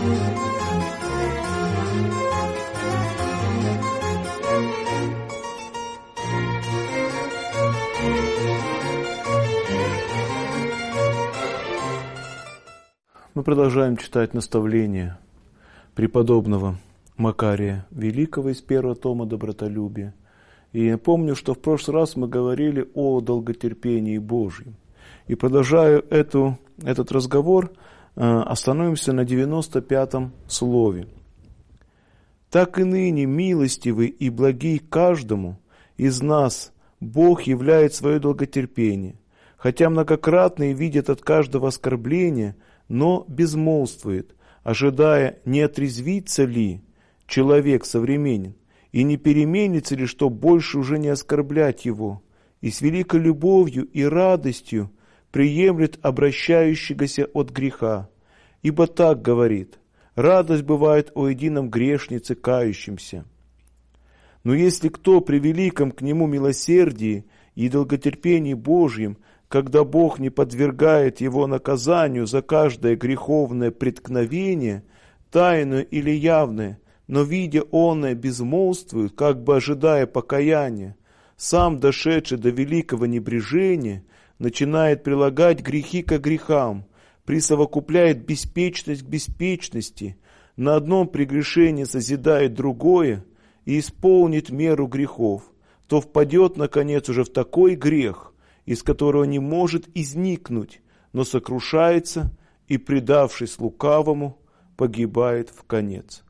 Мы продолжаем читать наставления преподобного Макария Великого из первого тома «Добротолюбие». И я помню, что в прошлый раз мы говорили о долготерпении Божьем. И продолжая этот разговор, остановимся на 95-м слове. «Так и ныне милостивый и благий каждому из нас Бог являет свое долготерпение, хотя многократно и видит от каждого оскорбления, но безмолвствует, ожидая, не отрезвится ли человек современен, и не переменится ли, что больше уже не оскорблять его, и с великой любовью и радостью приемлет обращающегося от греха. Ибо так говорит: радость бывает о едином грешнице кающемся. Но если кто при великом к нему милосердии и долготерпении Божьем, когда Бог не подвергает его наказанию за каждое греховное преткновение, тайное или явное, но, видя оное, безмолвствует, как бы ожидая покаяния, сам, дошедший до великого небрежения, начинает прилагать грехи к грехам, присовокупляет беспечность к беспечности, на одном прегрешении созидает другое и исполнит меру грехов, то впадет, наконец, уже в такой грех, из которого не может изникнуть, но сокрушается и, предавшись лукавому, погибает в конец».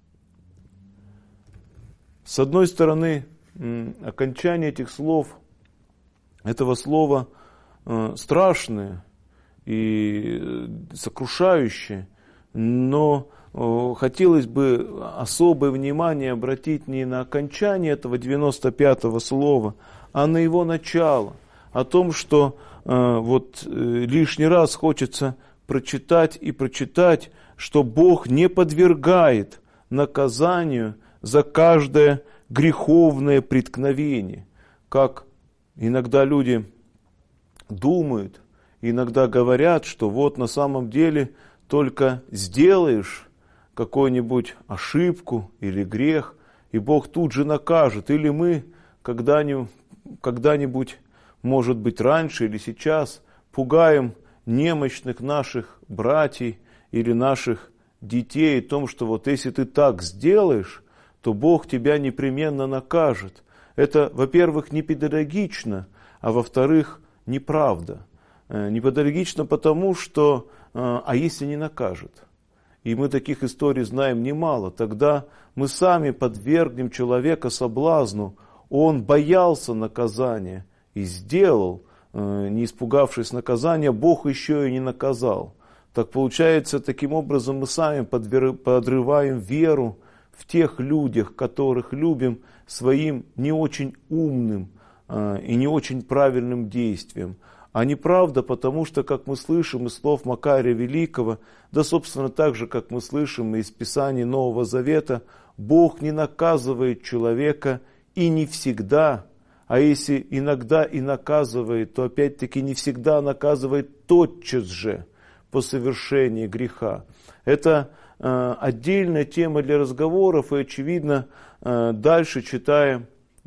С одной стороны, окончание этих слов, этого слова страшное и сокрушающее, но хотелось бы особое внимание обратить не на окончание этого 95-го слова, а на его начало. О том, что лишний раз хочется прочитать и прочитать, что Бог не подвергает наказанию за каждое греховное преткновение. Как иногда люди думают, иногда говорят, что вот на самом деле только сделаешь какую-нибудь ошибку или грех, и Бог тут же накажет. Или мы когда-нибудь, может быть, раньше или сейчас, пугаем немощных наших братьев или наших детей о том, что вот если ты так сделаешь, то Бог тебя непременно накажет. Это, во-первых, не педагогично, а во-вторых, неправда. Не педагогично потому, что а если не накажет? И мы таких историй знаем немало. Тогда мы сами подвергнем человека соблазну. Он боялся наказания и сделал, не испугавшись наказания, Бог еще и не наказал. Так получается, таким образом мы сами подрываем веру в тех людях, которых любим, своим не очень умным и не очень правильным действием. А неправда, потому что, как мы слышим из слов Макария Великого, да, собственно, так же, как мы слышим из Писаний Нового Завета, Бог не наказывает человека и не всегда, а если иногда и наказывает, то опять-таки не всегда наказывает тотчас же по совершении греха. Это отдельная тема для разговоров, и, очевидно, дальше, читая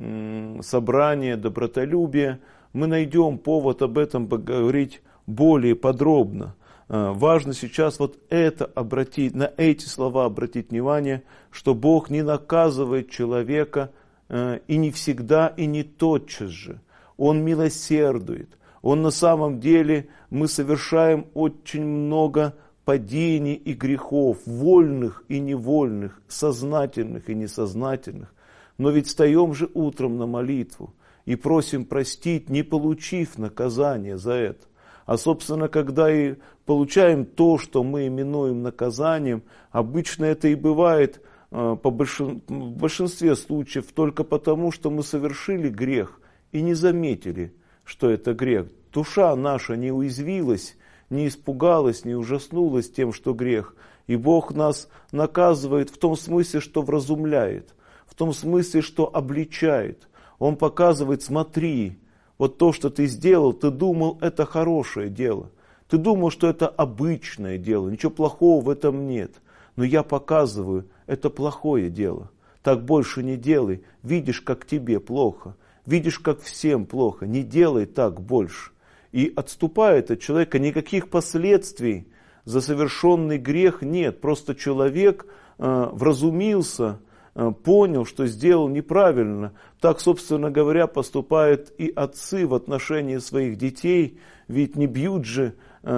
собрание добротолюбия, мы найдем повод об этом поговорить более подробно. Важно сейчас вот это обратить, на эти слова обратить внимание, что Бог не наказывает человека и не всегда, и не тотчас же. Он милосердует. Он на самом деле, мы совершаем очень много падений и грехов, вольных и невольных, сознательных и несознательных. Но ведь встаем же утром на молитву и просим простить, не получив наказание за это. А, собственно, когда и получаем то, что мы именуем наказанием, обычно это и бывает в большинстве случаев только потому, что мы совершили грех и не заметили, что это грех. Душа наша не уязвилась, не испугалась, не ужаснулась тем, что грех. И Бог нас наказывает в том смысле, что вразумляет, в том смысле, что обличает. Он показывает: смотри, вот то, что ты сделал, ты думал, это хорошее дело. Ты думал, что это обычное дело, ничего плохого в этом нет. Но я показываю, это плохое дело. Так больше не делай. Видишь, как тебе плохо. Видишь, как всем плохо. Не делай так больше. И отступает от человека, никаких последствий за совершенный грех нет. Просто человек вразумился, понял, что сделал неправильно. Так, собственно говоря, поступают и отцы в отношении своих детей. Ведь не бьют же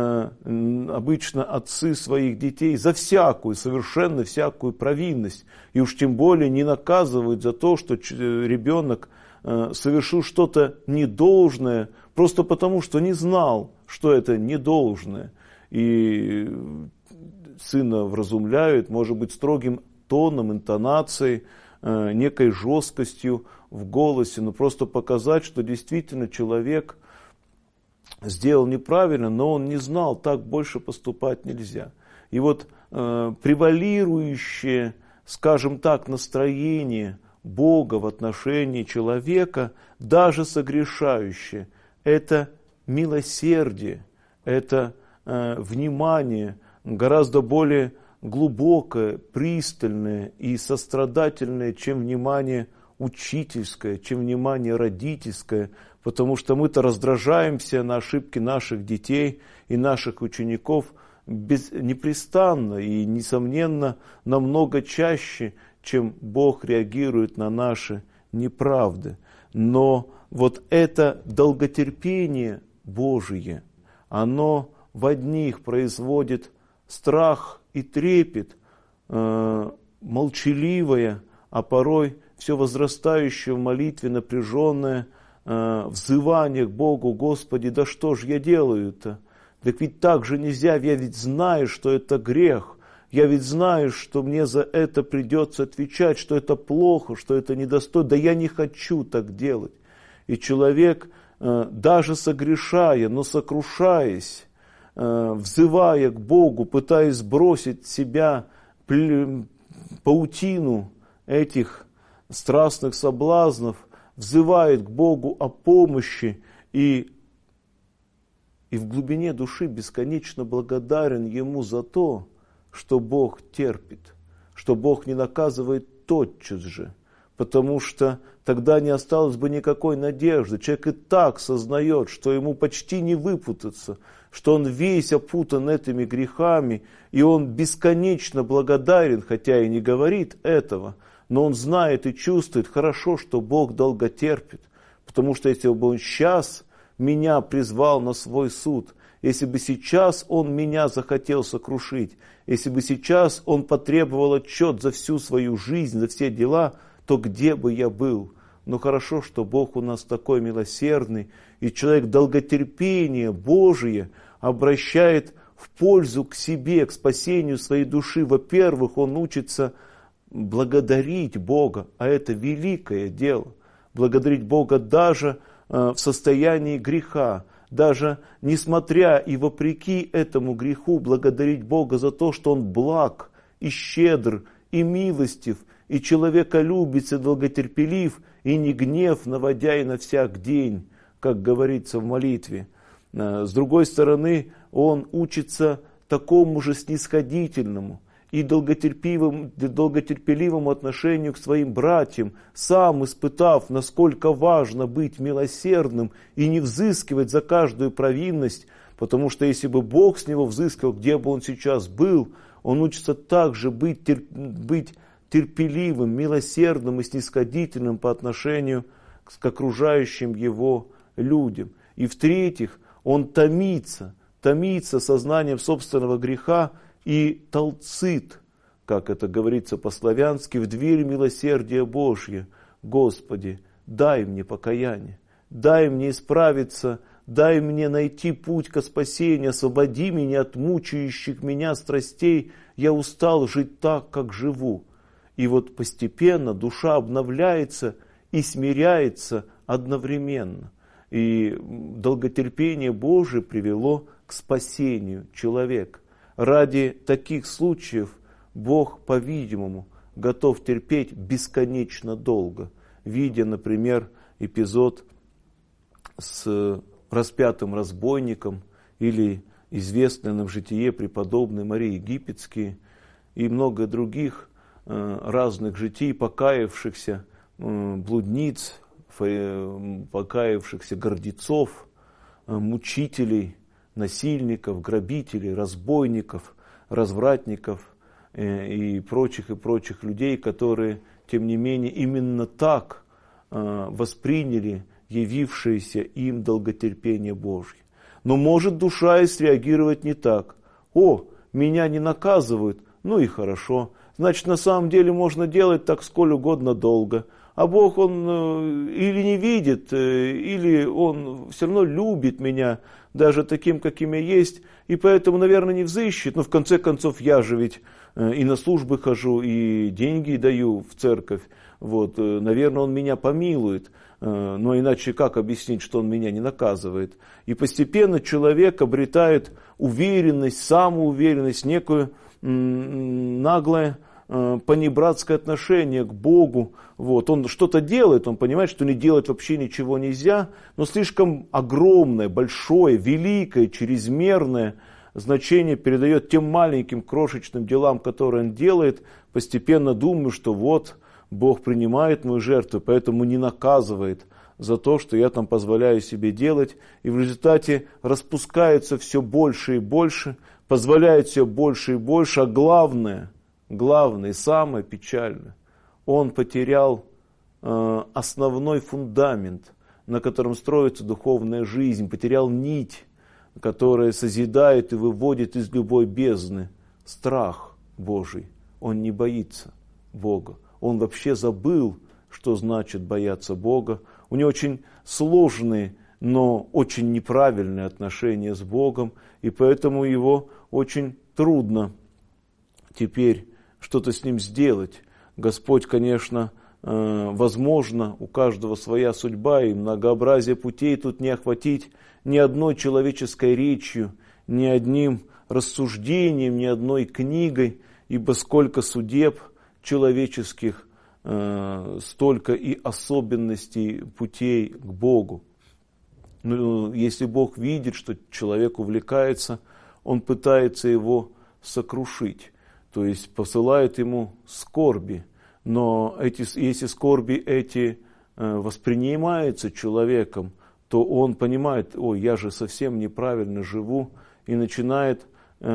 обычно отцы своих детей за всякую, совершенно всякую провинность. И уж тем более не наказывают за то, что ребенок совершил что-то недолжное, просто потому, что не знал, что это недолжное. И сына вразумляют, может быть, строгим тоном, интонацией, некой жесткостью в голосе, но просто показать, что действительно человек сделал неправильно, но он не знал, так больше поступать нельзя. И вот превалирующее, скажем так, настроение Бога в отношении человека, даже согрешающее, это милосердие, это внимание гораздо более глубокое, пристальное и сострадательное, чем внимание учительское, чем внимание родительское, потому что мы-то раздражаемся на ошибки наших детей и наших учеников непрестанно и, несомненно, намного чаще, чем Бог реагирует на наши неправды. Но вот это долготерпение Божие, оно в одних производит страх и трепет, молчаливое, а порой все возрастающее в молитве напряженное взывание к Богу: Господи, да что ж я делаю-то? Так ведь так же нельзя, я ведь знаю, что это грех. Я ведь знаю, что мне за это придется отвечать, что это плохо, что это недостойно. Да я не хочу так делать. И человек, даже согрешая, но сокрушаясь, взывая к Богу, пытаясь сбросить с себя паутину этих страстных соблазнов, взывает к Богу о помощи и в глубине души бесконечно благодарен Ему за то, что Бог терпит, что Бог не наказывает тотчас же, потому что тогда не осталось бы никакой надежды. Человек и так сознает, что ему почти не выпутаться, что он весь опутан этими грехами, и он бесконечно благодарен, хотя и не говорит этого, но он знает и чувствует хорошо, что Бог долго терпит, потому что если бы он сейчас меня призвал на свой суд, если бы сейчас он меня захотел сокрушить, если бы сейчас он потребовал отчет за всю свою жизнь, за все дела, то где бы я был? Но хорошо, что Бог у нас такой милосердный, и человек долготерпение Божие обращает в пользу к себе, к спасению своей души. Во-первых, он учится благодарить Бога, а это великое дело. Благодарить Бога даже в состоянии греха, даже несмотря и вопреки этому греху, благодарить Бога за то, что Он благ и щедр, и милостив, и человеколюбец, и долготерпелив, и не гнев, наводя и на всяк день, как говорится в молитве. С другой стороны, он учится такому же снисходительному и долготерпеливому отношению к своим братьям, сам испытав, насколько важно быть милосердным и не взыскивать за каждую провинность, потому что если бы Бог с него взыскал, где бы он сейчас был, он учится также быть терпеливым, милосердным и снисходительным по отношению к окружающим его людям. И в-третьих, он томится сознанием собственного греха и толцит, как это говорится по-славянски, в дверь милосердия Божья. Господи, дай мне покаяние, дай мне исправиться, дай мне найти путь ко спасению, освободи меня от мучающих меня страстей, я устал жить так, как живу. И вот постепенно душа обновляется и смиряется одновременно. И долготерпение Божие привело к спасению человека. Ради таких случаев Бог, по-видимому, готов терпеть бесконечно долго. Видя, например, эпизод с распятым разбойником или известный нам в житие преподобной Марии Египетской, и много других разных житий покаявшихся блудниц, покаявшихся гордецов, мучителей, насильников, грабителей, разбойников, развратников и прочих людей, которые, тем не менее, именно так восприняли явившееся им долготерпение Божье. Но может душа и среагировать не так. О, меня не наказывают, ну и хорошо. Значит, на самом деле можно делать так сколь угодно долго. А Бог, Он или не видит, или Он все равно любит меня, даже таким, каким я есть, и поэтому, наверное, не взыщет. Но в конце концов, я же ведь и на службы хожу, и деньги даю в церковь. Вот, наверное, Он меня помилует. Но иначе как объяснить, что Он меня не наказывает? И постепенно человек обретает уверенность, самоуверенность, некую наглое понебратское отношение к Богу. Вот. Он что-то делает, он понимает, что не делать вообще ничего нельзя, но слишком огромное, большое, великое, чрезмерное значение передает тем маленьким крошечным делам, которые он делает, постепенно думаю, что вот Бог принимает мою жертву, поэтому не наказывает за то, что я там позволяю себе делать, и в результате распускается все больше и больше, позволяет все больше и больше, а главное и самое печальное, он потерял основной фундамент, на котором строится духовная жизнь, потерял нить, которая созидает и выводит из любой бездны страх Божий. Он не боится Бога. Он вообще забыл, что значит бояться Бога. У него очень сложные, но очень неправильные отношения с Богом, и поэтому его очень трудно теперь что-то с ним сделать. Господь, конечно, возможно, у каждого своя судьба, и многообразие путей тут не охватить ни одной человеческой речью, ни одним рассуждением, ни одной книгой, ибо сколько судеб человеческих, столько и особенностей путей к Богу. Но если Бог видит, что человек увлекается, Он пытается его сокрушить, то есть посылает ему скорби. Но если скорби эти воспринимаются человеком, то он понимает, ой, я же совсем неправильно живу, и начинает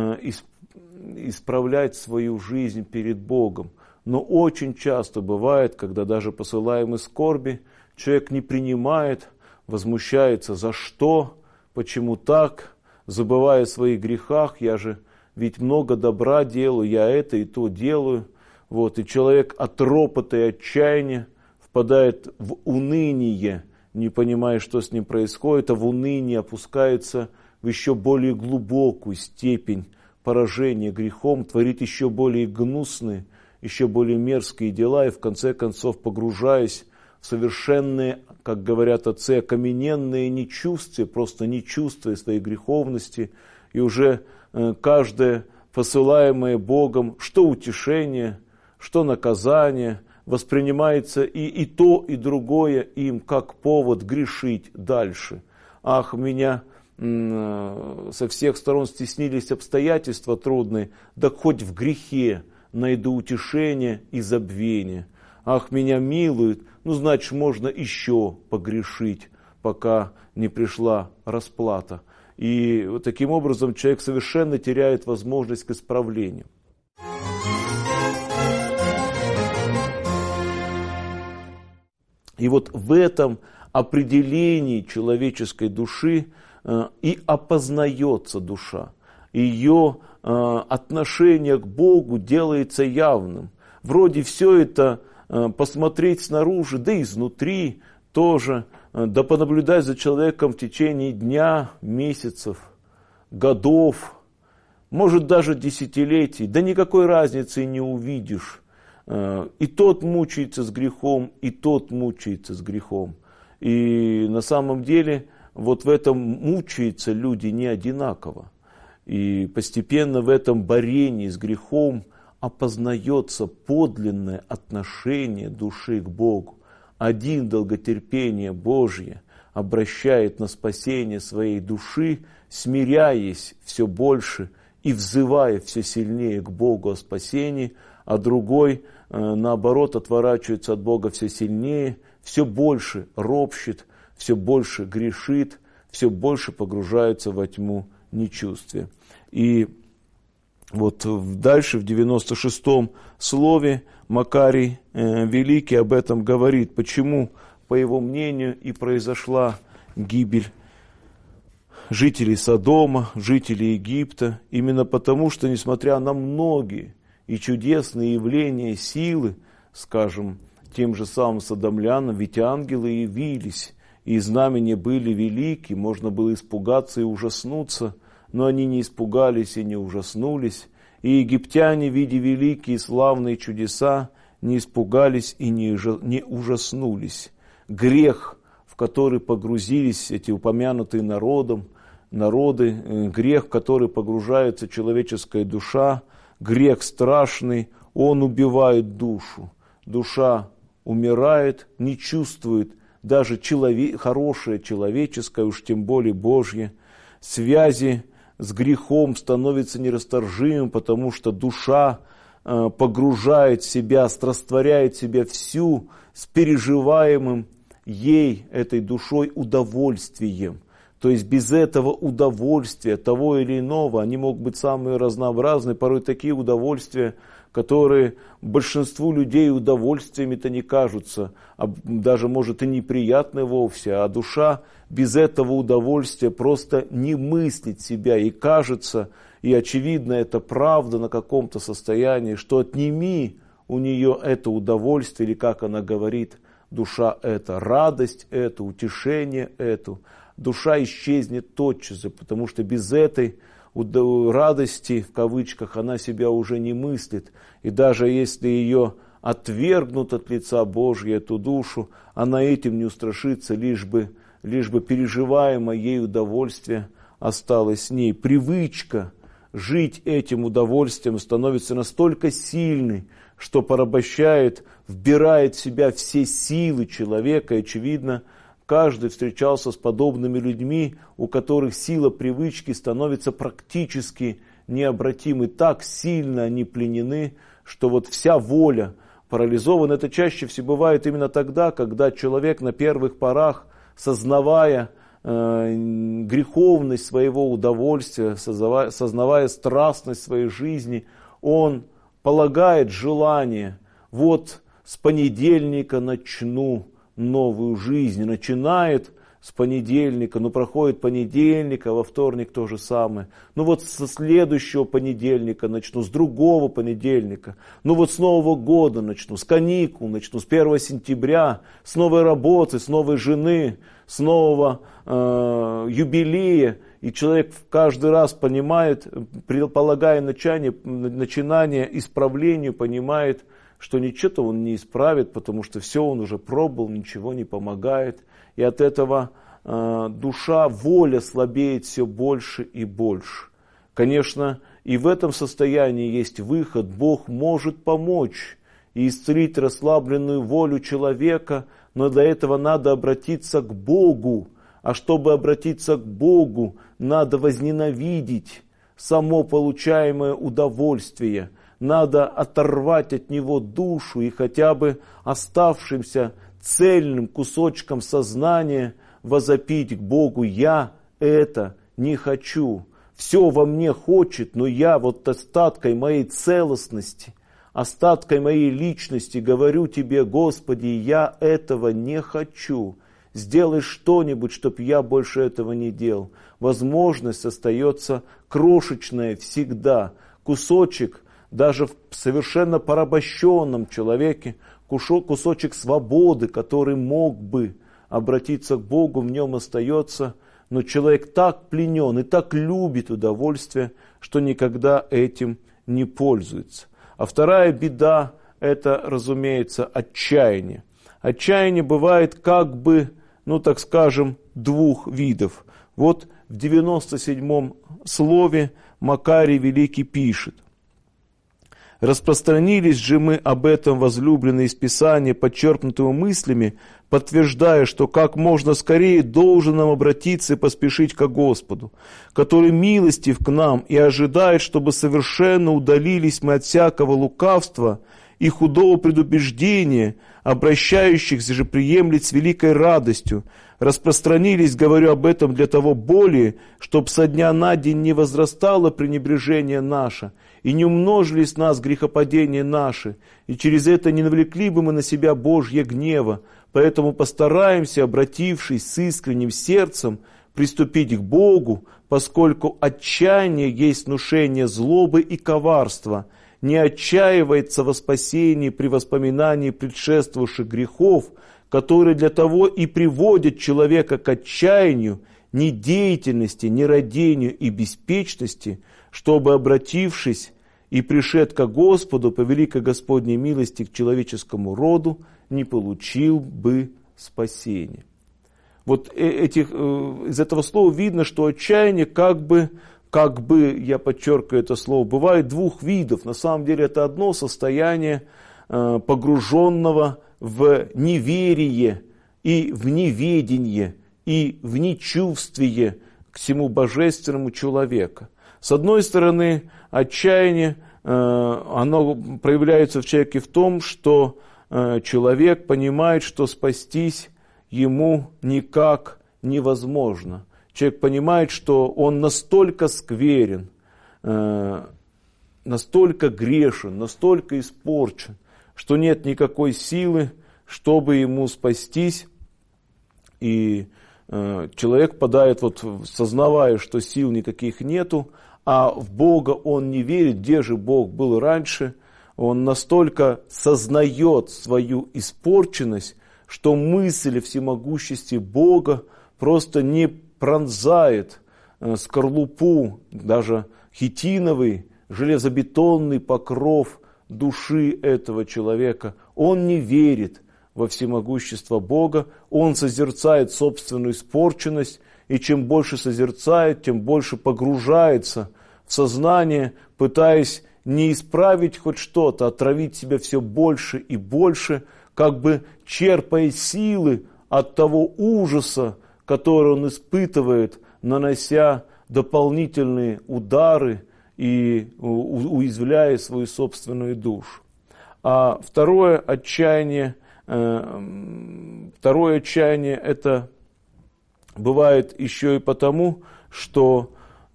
исправлять свою жизнь перед Богом. Но очень часто бывает, когда даже посылаемые скорби, человек не принимает, возмущается, за что, почему так, забывая о своих грехах, я же ведь много добра делаю, я это и то делаю. Вот, и человек от ропота и отчаяния впадает в уныние, не понимая, что с ним происходит, а в уныние опускается в еще более глубокую степень поражения грехом, творит еще более гнусные, еще более мерзкие дела, и в конце концов, погружаясь в совершенные, как говорят отцы, окамененные нечувствия, просто не чувствуя своей греховности, и уже каждое посылаемое Богом, что утешение, что наказание, воспринимается и то, и другое им как повод грешить дальше. Ах, меня со всех сторон стеснились обстоятельства трудные, да хоть в грехе найду утешение и забвение. Ах, меня милуют, ну, значит, можно еще погрешить, пока не пришла расплата. И вот таким образом человек совершенно теряет возможность к исправлению. И вот в этом определении человеческой души и опознается душа. Ее отношение к Богу делается явным. Вроде все это посмотреть снаружи, да и изнутри тоже, да понаблюдать за человеком в течение дня, месяцев, годов, может даже десятилетий, да никакой разницы не увидишь. И тот мучается с грехом, и тот мучается с грехом. И на самом деле вот в этом мучаются люди не одинаково. И постепенно в этом борении с грехом опознается подлинное отношение души к Богу. Один долготерпение Божье обращает на спасение своей души, смиряясь все больше и взывает все сильнее к Богу о спасении, а другой, наоборот, отворачивается от Бога все сильнее, все больше ропщет, все больше грешит, все больше погружается во тьму нечувствия. И вот дальше в 96-м слове Макарий Великий об этом говорит, почему, по его мнению, и произошла гибель жителей Содома, жителей Египта, именно потому, что, несмотря на многие и чудесные явления силы, скажем, тем же самым содомлянам, ведь ангелы явились, и знамения были велики, можно было испугаться и ужаснуться, но они не испугались и не ужаснулись, и египтяне, видя великие и славные чудеса, не испугались и не ужаснулись. Грех, в который погрузились эти упомянутые народы, грех, в который погружается человеческая душа, грех страшный, он убивает душу. Душа умирает, не чувствует даже хорошее человеческое, уж тем более Божье. Связи с грехом становятся нерасторжимым, потому что душа погружает в себя, растворяет себя всю с переживаемым ей, этой душой, удовольствием. То есть без этого удовольствия, того или иного, они могут быть самые разнообразные, порой такие удовольствия, которые большинству людей удовольствиями-то не кажутся, а даже, может, и неприятны вовсе, а душа без этого удовольствия просто не мыслит себя, и кажется, и очевидно, это правда на каком-то состоянии, что отними у нее это удовольствие, или как она говорит, душа это, радость эту, утешение эту, душа исчезнет тотчас же, потому что без этой радости, в кавычках, она себя уже не мыслит. И даже если ее отвергнут от лица Божьего, эту душу, она этим не устрашится, лишь бы переживаемое ей удовольствие осталось с ней. Привычка жить этим удовольствием становится настолько сильной, что порабощает, вбирает в себя все силы человека. И, очевидно, каждый встречался с подобными людьми, у которых сила привычки становится практически необратимой. Так сильно они пленены, что вот вся воля парализована. Это чаще всего бывает именно тогда, когда человек на первых порах, сознавая греховность своего удовольствия, сознавая страстность своей жизни, он полагает желание, вот с понедельника начну новую жизнь, начинает с понедельника, проходит понедельник, а во вторник то же самое. Вот со следующего понедельника начну, с другого понедельника. Вот с Нового года начну, с каникул начну, с 1 сентября, с новой работы, с новой жены, с нового юбилея. И человек каждый раз понимает, предполагая начинание исправлению, понимает, что ничего-то он не исправит, потому что все он уже пробовал, ничего не помогает. И от этого душа, воля слабеет все больше и больше. Конечно, и в этом состоянии есть выход. Бог может помочь и исцелить расслабленную волю человека, но для этого надо обратиться к Богу. А чтобы обратиться к Богу, надо возненавидеть само получаемое удовольствие. Надо оторвать от него душу и хотя бы оставшимся цельным кусочком сознания возопить к Богу: я это не хочу. Все во мне хочет, но я вот остаткой моей целостности, остаткой моей личности говорю тебе: Господи, я этого не хочу. Сделай что-нибудь, чтобы я больше этого не делал. Возможность остается крошечная всегда. Кусочек, даже в совершенно порабощенном человеке, кусочек свободы, который мог бы обратиться к Богу, в нем остается. Но человек так пленен и так любит удовольствие, что никогда этим не пользуется. А вторая беда – это, разумеется, отчаяние. Отчаяние бывает как бы, так скажем, двух видов. Вот в 97-м слове Макарий Великий пишет: Распространились же мы об этом, возлюбленные, из Писания, подчеркнутого мыслями, подтверждая, что как можно скорее должен нам обратиться и поспешить ко Господу, который милостив к нам и ожидает, чтобы совершенно удалились мы от всякого лукавства и худого предубеждения, обращающихся же приемлет с великой радостью. Распространились, говорю об этом, для того более, чтоб со дня на день не возрастало пренебрежение наше, и не умножились нас грехопадения наши, и через это не навлекли бы мы на себя Божье гнева. Поэтому постараемся, обратившись с искренним сердцем, приступить к Богу, поскольку отчаяние есть внушение злобы и коварства, не отчаивается во спасении при воспоминании предшествовавших грехов, которые для того и приводят человека к отчаянию, недеятельности, нерадению и беспечности, чтобы, обратившись и пришед ко Господу по великой Господней милости к человеческому роду, не получил бы спасения. Вот из этого слова видно, что отчаяние как бы, я подчеркиваю это слово, бывает двух видов. На самом деле это одно состояние погруженного в неверие и в неведение и в нечувствие к всему божественному человека. С одной стороны, отчаяние, оно проявляется в человеке в том, что человек понимает, что спастись ему никак невозможно. Человек понимает, что он настолько скверен, настолько грешен, настолько испорчен, что нет никакой силы, чтобы ему спастись. И человек падает, сознавая, что сил никаких нету, а в Бога он не верит. Где же Бог был раньше? Он настолько сознает свою испорченность, что мысль о всемогуществе Бога просто не пронзает скорлупу, даже хитиновый, железобетонный покров души этого человека. Он не верит во всемогущество Бога, он созерцает собственную испорченность, и чем больше созерцает, тем больше погружается в сознание, пытаясь не исправить хоть что-то, а травить себя все больше и больше, как бы черпая силы от того ужаса, который он испытывает, нанося дополнительные удары и уязвляя свою собственную душу. А второе отчаяние это бывает еще и потому, что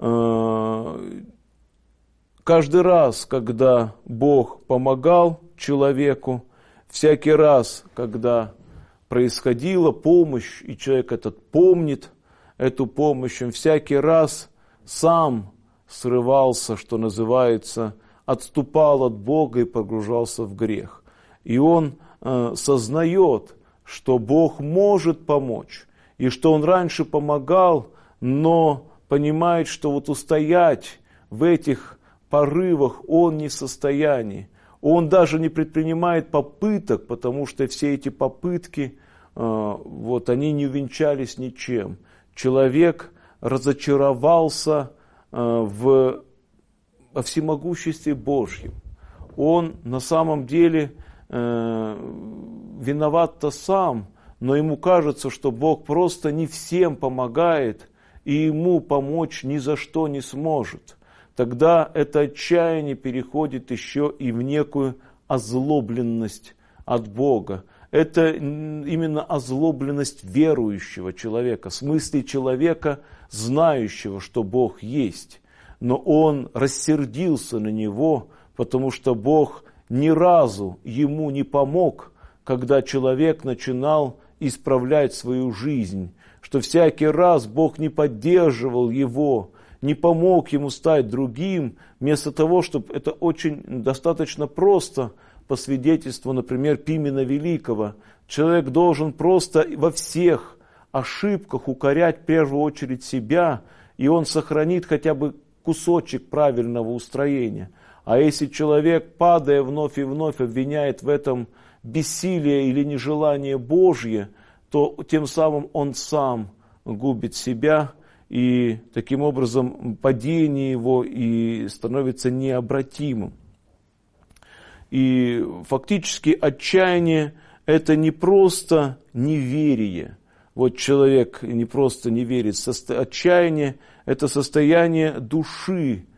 каждый раз, когда Бог помогал человеку, всякий раз, когда происходила помощь, и человек этот помнит эту помощь, он всякий раз сам срывался, что называется, отступал от Бога и погружался в грех. И он сознает, что Бог может помочь, и что Он раньше помогал, но понимает, что устоять в этих порывах он не в состоянии. Он даже не предпринимает попыток, потому что все эти попытки, они не увенчались ничем. Человек разочаровался во всемогуществе Божьем. Он на самом деле виноват-то сам, но ему кажется, что Бог просто не всем помогает, и ему помочь ни за что не сможет. Тогда это отчаяние переходит еще и в некую озлобленность от Бога. Это именно озлобленность верующего человека, в смысле человека, знающего, что Бог есть. Но он рассердился на него, потому что Бог ни разу ему не помог, когда человек начинал исправлять свою жизнь, что всякий раз Бог не поддерживал его, не помог ему стать другим, вместо того, чтобы это очень достаточно просто, по свидетельству, например, Пимена Великого, человек должен просто во всех ошибках укорять в первую очередь себя, и он сохранит хотя бы кусочек правильного устроения. А если человек, падая вновь и вновь, обвиняет в этом бессилие или нежелание Божье, то тем самым он сам губит себя, и таким образом падение его и становится необратимым. И фактически отчаяние – это не просто неверие. Вот человек не просто не верит. Отчаяние – это состояние души,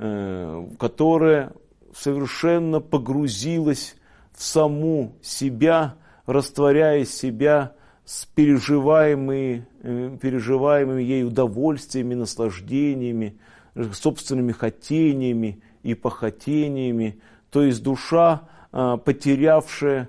которая совершенно погрузилась в саму себя, растворяя себя с переживаемыми ей удовольствиями, наслаждениями, собственными хотениями и похотениями. То есть душа, потерявшая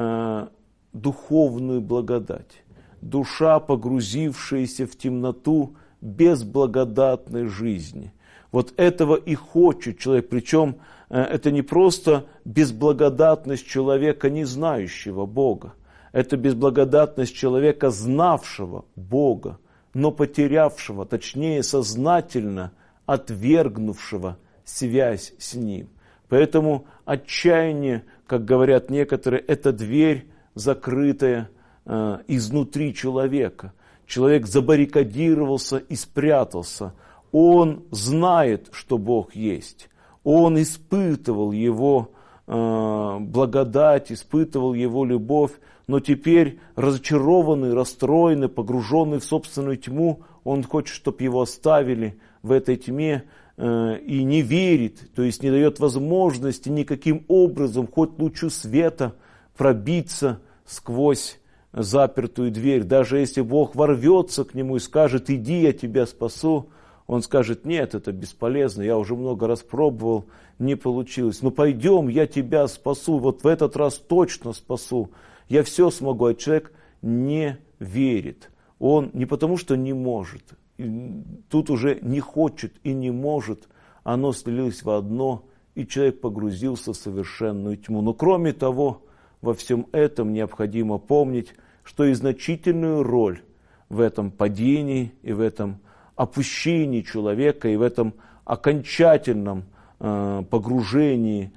духовную благодать. Душа, погрузившаяся в темноту безблагодатной жизни. Вот этого и хочет человек. Причем это не просто безблагодатность человека, не знающего Бога. Это безблагодатность человека, знавшего Бога, но потерявшего, точнее сознательно отвергнувшего связь с Ним. Поэтому отчаяние, как говорят некоторые, это дверь, закрытая изнутри человека. Человек забаррикадировался и спрятался. Он знает, что Бог есть. Он испытывал Его благодать, испытывал Его любовь, но теперь разочарованный, расстроенный, погруженный в собственную тьму, он хочет, чтобы его оставили в этой тьме и не верит, то есть не дает возможности никаким образом, хоть лучу света, пробиться сквозь запертую дверь. Даже если Бог ворвется к нему и скажет: иди, я тебя спасу, он скажет: нет, это бесполезно, я уже много раз пробовал, не получилось. Ну пойдем, я тебя спасу, вот в этот раз точно спасу, я все смогу. А человек не верит. Он не потому, что не может, тут уже не хочет и не может, оно слилось в одно, и человек погрузился в совершенную тьму. Но кроме того, во всем этом необходимо помнить, что и значительную роль в этом падении и в этом опущении человека, и в этом окончательном погружении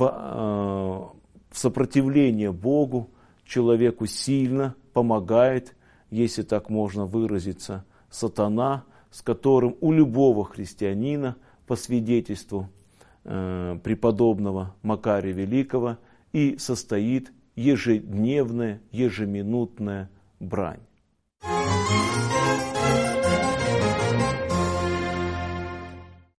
в сопротивление Богу человеку сильно помогает, если так можно выразиться, сатана, с которым у любого христианина, по свидетельству преподобного Макария Великого, и состоит ежедневная, ежеминутная брань.